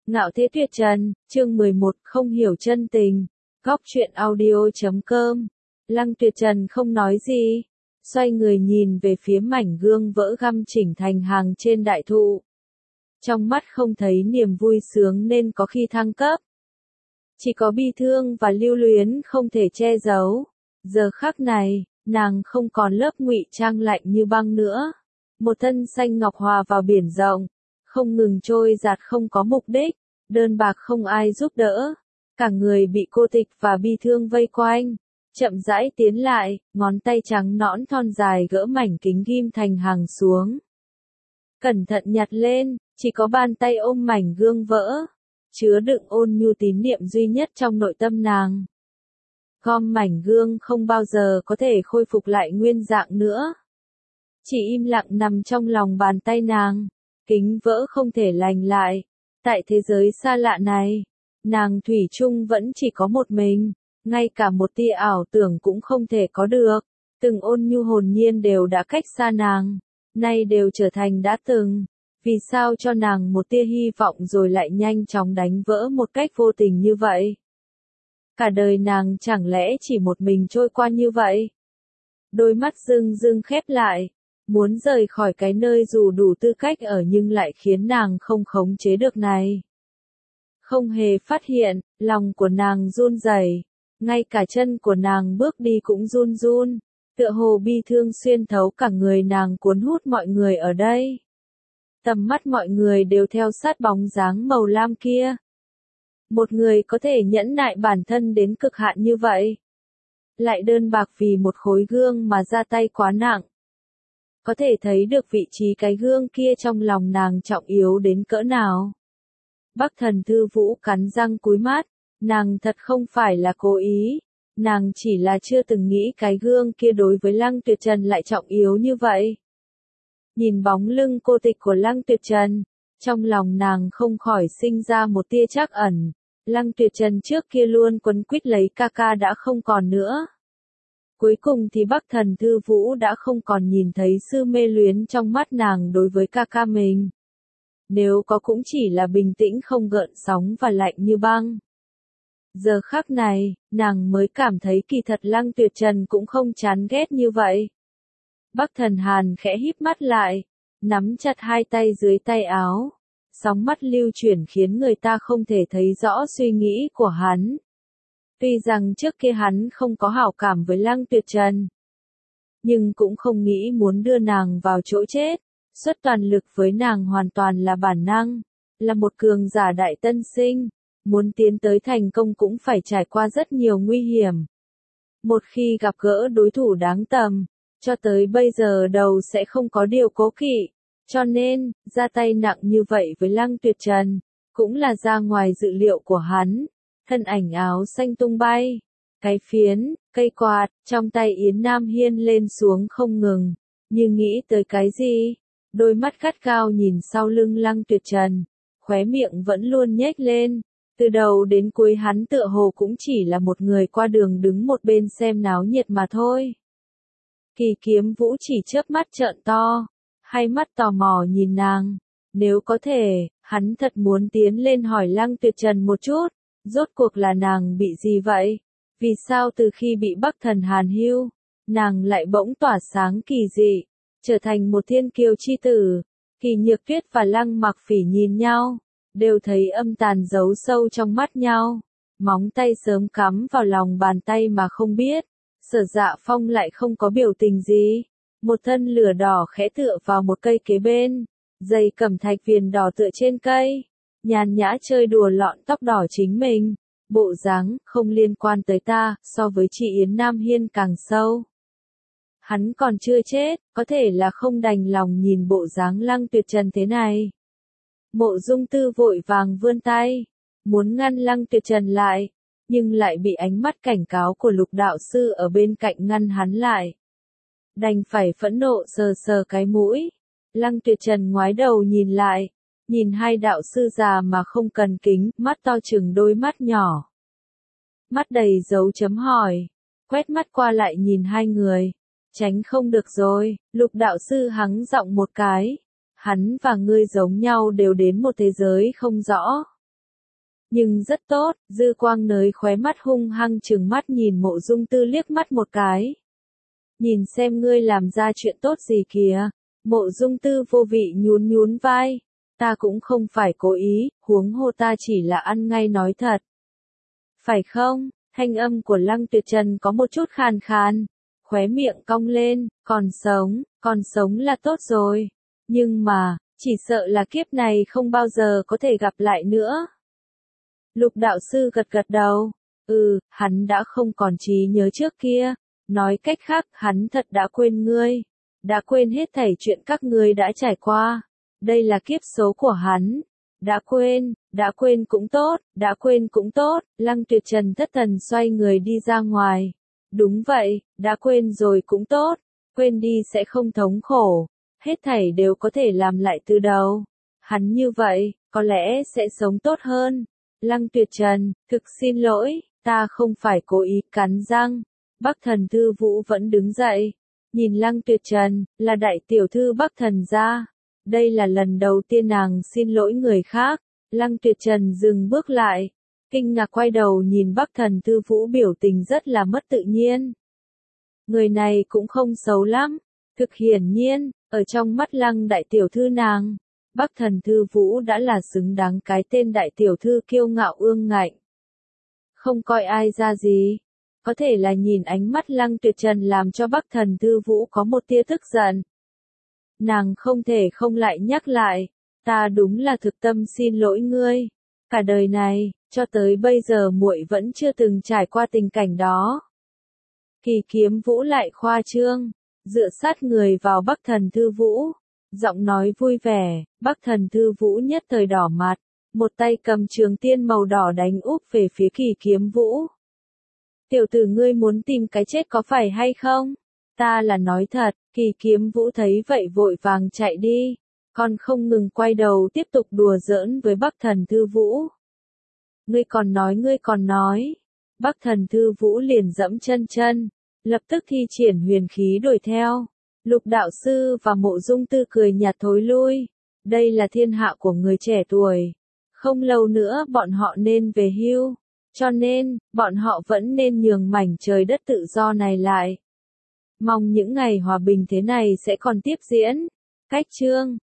Ngạo Thế Tuyệt Trần, chương 11, không hiểu chân tình. Góc truyện audio.com. Lăng Tuyệt Trần không nói gì, xoay người nhìn về phía mảnh gương vỡ găm chỉnh thành hàng trên đại thụ. Trong mắt không thấy niềm vui sướng nên có khi thăng cấp. Chỉ có bi thương và lưu luyến không thể che giấu. Giờ khắc này, nàng không còn lớp ngụy trang lạnh như băng nữa. Một thân xanh ngọc hòa vào biển rộng, không ngừng trôi giạt không có mục đích, đơn bạc không ai giúp đỡ. Cả người bị cô tịch và bi thương vây quanh, chậm rãi tiến lại, ngón tay trắng nõn thon dài gỡ mảnh kính ghim thành hàng xuống. Cẩn thận nhặt lên, chỉ có bàn tay ôm mảnh gương vỡ, chứa đựng ôn nhu tín niệm duy nhất trong nội tâm nàng. Gom mảnh gương không bao giờ có thể khôi phục lại nguyên dạng nữa. Chỉ im lặng nằm trong lòng bàn tay nàng, kính vỡ không thể lành lại. Tại thế giới xa lạ này, nàng thủy chung vẫn chỉ có một mình, ngay cả một tia ảo tưởng cũng không thể có được. Từng ôn nhu hồn nhiên đều đã cách xa nàng, nay đều trở thành đã từng. Vì sao cho nàng một tia hy vọng rồi lại nhanh chóng đánh vỡ một cách vô tình như vậy? Cả đời nàng chẳng lẽ chỉ một mình trôi qua như vậy? Đôi mắt rưng rưng khép lại, muốn rời khỏi cái nơi dù đủ tư cách ở nhưng lại khiến nàng không khống chế được này. Không hề phát hiện, lòng của nàng run rẩy, ngay cả chân của nàng bước đi cũng run run, tựa hồ bi thương xuyên thấu cả người nàng cuốn hút mọi người ở đây. Tầm mắt mọi người đều theo sát bóng dáng màu lam kia. Một người có thể nhẫn nại bản thân đến cực hạn như vậy, lại đơn bạc vì một khối gương mà ra tay quá nặng. Có thể thấy được vị trí cái gương kia trong lòng nàng trọng yếu đến cỡ nào. Bắc Thần Thư Vũ cắn răng cúi mắt, nàng thật không phải là cố ý, nàng chỉ là chưa từng nghĩ cái gương kia đối với Lăng Tuyệt Trần lại trọng yếu như vậy. Nhìn bóng lưng cô tịch của Lăng Tuyệt Trần, trong lòng nàng không khỏi sinh ra một tia trắc ẩn. Lăng Tuyệt Trần trước kia luôn quấn quýt lấy ca ca đã không còn nữa. Cuối cùng thì Bắc Thần Thư Vũ đã không còn nhìn thấy sự mê luyến trong mắt nàng đối với ca ca mình. Nếu có cũng chỉ là bình tĩnh không gợn sóng và lạnh như băng. Giờ khắc này, nàng mới cảm thấy kỳ thật Lăng Tuyệt Trần cũng không chán ghét như vậy. Bắc Thần Hàn khẽ híp mắt lại, nắm chặt hai tay dưới tay áo. Sóng mắt lưu chuyển khiến người ta không thể thấy rõ suy nghĩ của hắn. Tuy rằng trước kia hắn không có hảo cảm với Lăng Tuyệt Trần, nhưng cũng không nghĩ muốn đưa nàng vào chỗ chết. Xuất toàn lực với nàng hoàn toàn là bản năng, là một cường giả đại tân sinh, muốn tiến tới thành công cũng phải trải qua rất nhiều nguy hiểm. Một khi gặp gỡ đối thủ đáng tầm, cho tới bây giờ đầu sẽ không có điều cố kỵ, cho nên, ra tay nặng như vậy với Lăng Tuyệt Trần, cũng là ra ngoài dự liệu của hắn. Thân ảnh áo xanh tung bay, cái phiến, cây quạt, trong tay Yến Nam Hiên lên xuống không ngừng, như nghĩ tới cái gì. Đôi mắt gắt gao nhìn sau lưng Lăng Tuyệt Trần, khóe miệng vẫn luôn nhếch lên. Từ đầu đến cuối hắn tựa hồ cũng chỉ là một người qua đường đứng một bên xem náo nhiệt mà thôi. Kỳ Kiếm Vũ chỉ chớp mắt trợn to, hai mắt tò mò nhìn nàng. Nếu có thể, hắn thật muốn tiến lên hỏi Lăng Tuyệt Trần một chút, rốt cuộc là nàng bị gì vậy? Vì sao từ khi bị Bắc Thần Hàn hưu, nàng lại bỗng tỏa sáng kỳ dị, trở thành một thiên kiều chi tử? Kỳ Nhược Tuyết và Lăng Mặc Phỉ nhìn nhau, đều thấy âm tàn giấu sâu trong mắt nhau. Móng tay sớm cắm vào lòng bàn tay mà không biết. Sở Dạ Phong lại không có biểu tình gì. Một thân lửa đỏ khẽ tựa vào một cây kế bên, giày cẩm thạch viền đỏ tựa trên cây, nhàn nhã chơi đùa lọn tóc đỏ chính mình. Bộ dáng không liên quan tới ta, so với chị Yến Nam Hiên càng sâu. Hắn còn chưa chết, có thể là không đành lòng nhìn bộ dáng Lăng Tuyệt Trần thế này. Mộ Dung Tư vội vàng vươn tay, muốn ngăn Lăng Tuyệt Trần lại, nhưng lại bị ánh mắt cảnh cáo của Lục đạo sư ở bên cạnh ngăn hắn lại. Đành phải phẫn nộ sờ sờ cái mũi. Lăng Tuyệt Trần ngoái đầu nhìn lại, nhìn hai đạo sư già mà không cần kính, mắt to chừng đôi mắt nhỏ. Mắt đầy dấu chấm hỏi, quét mắt qua lại nhìn hai người. Tránh không được rồi, Lục đạo sư hắng giọng một cái. Hắn và ngươi giống nhau đều đến một thế giới không rõ. Nhưng rất tốt, dư quang nới khóe mắt hung hăng trừng mắt nhìn Mộ Dung Tư liếc mắt một cái. Nhìn xem ngươi làm ra chuyện tốt gì kìa. Mộ Dung Tư vô vị nhún nhún vai. Ta cũng không phải cố ý, huống hồ ta chỉ là ăn ngay nói thật. Phải không? Thanh âm của Lăng Tuyệt Trần có một chút khàn khàn. Khóe miệng cong lên, còn sống là tốt rồi. Nhưng mà, chỉ sợ là kiếp này không bao giờ có thể gặp lại nữa. Lục đạo sư gật gật đầu. Hắn đã không còn trí nhớ trước kia. Nói cách khác, hắn thật đã quên ngươi. Đã quên hết thảy chuyện các ngươi đã trải qua. Đây là kiếp số của hắn. Đã quên cũng tốt. Lăng Tuyệt Trần thất thần xoay người đi ra ngoài. Đúng vậy, đã quên rồi cũng tốt. Quên đi sẽ không thống khổ. Hết thảy đều có thể làm lại từ đầu. Hắn như vậy, có lẽ sẽ sống tốt hơn. Lăng Tuyệt Trần, thực xin lỗi, ta không phải cố ý, cắn răng. Bắc Thần Thư Vũ vẫn đứng dậy. Nhìn Lăng Tuyệt Trần, là đại tiểu thư Bắc Thần gia. Đây là lần đầu tiên nàng xin lỗi người khác. Lăng Tuyệt Trần dừng bước lại. Kinh ngạc quay đầu nhìn Bắc Thần Thư Vũ biểu tình rất là mất tự nhiên. Người này cũng không xấu lắm. Thực hiển nhiên, ở trong mắt Lăng đại tiểu thư nàng, Bắc Thần Thư Vũ đã là xứng đáng cái tên đại tiểu thư kiêu ngạo ương ngạnh. Không coi ai ra gì. Có thể là nhìn ánh mắt Lăng Tuyệt Trần làm cho Bắc Thần Thư Vũ có một tia tức giận. Nàng không thể không lại nhắc lại, ta đúng là thực tâm xin lỗi ngươi. Cả đời này, cho tới bây giờ muội vẫn chưa từng trải qua tình cảnh đó. Kỳ Kiếm Vũ lại khoa trương, dựa sát người vào Bắc Thần Thư Vũ, giọng nói vui vẻ. Bắc Thần Thư Vũ nhất thời đỏ mặt, một tay cầm trường tiên màu đỏ đánh úp về phía Kỳ Kiếm Vũ. Tiểu tử ngươi muốn tìm cái chết có phải hay không? Ta là nói thật. Kỳ Kiếm Vũ thấy vậy vội vàng chạy đi, còn không ngừng quay đầu tiếp tục đùa giỡn với Bắc Thần Thư Vũ. Ngươi còn nói. Bắc Thần Thư Vũ liền dẫm chân, lập tức thi triển huyền khí đuổi theo. Lục đạo sư và Mộ Dung Tư cười nhạt thối lui. Đây là thiên hạ của người trẻ tuổi. Không lâu nữa bọn họ nên về hưu. Cho nên, bọn họ vẫn nên nhường mảnh trời đất tự do này lại. Mong những ngày hòa bình thế này sẽ còn tiếp diễn. Cách chương